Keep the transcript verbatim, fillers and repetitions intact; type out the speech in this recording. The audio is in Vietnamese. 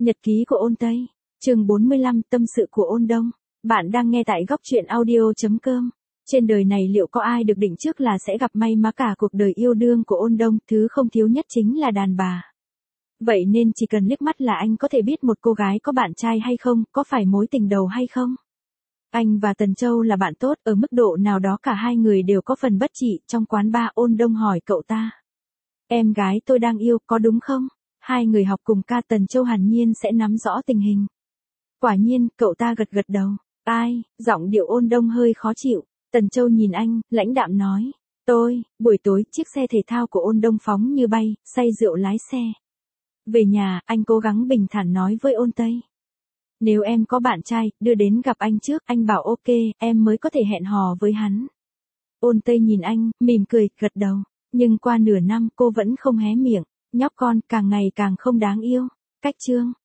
Nhật ký của Ôn Tây, chương bốn mươi lăm, tâm sự của Ôn Đông. Bạn đang nghe tại góc truyện audio chấm com. Trên đời này liệu có ai được định trước là sẽ gặp may mắn cả cuộc đời yêu đương của Ôn Đông, thứ không thiếu nhất chính là đàn bà. Vậy nên chỉ cần liếc mắt là anh có thể biết một cô gái có bạn trai hay không, có phải mối tình đầu hay không. Anh và Tần Châu là bạn tốt, ở mức độ nào đó cả hai người đều có phần bất trị. Trong quán bar, Ôn Đông hỏi cậu ta: "Em gái tôi đang yêu, có đúng không?" Hai người học cùng ca, Tần Châu hẳn nhiên sẽ nắm rõ tình hình. Quả nhiên, cậu ta gật gật đầu. "Ai?" Giọng điệu Ôn Đông hơi khó chịu. Tần Châu nhìn anh, lãnh đạm nói: "Tôi." Buổi tối, chiếc xe thể thao của Ôn Đông phóng như bay, say rượu lái xe. Về nhà, anh cố gắng bình thản nói với Ôn Tây: "Nếu em có bạn trai, đưa đến gặp anh trước, anh bảo ok, em mới có thể hẹn hò với hắn." Ôn Tây nhìn anh, mỉm cười, gật đầu. Nhưng qua nửa năm cô vẫn không hé miệng. Nhóc con càng ngày càng không đáng yêu. Cách chương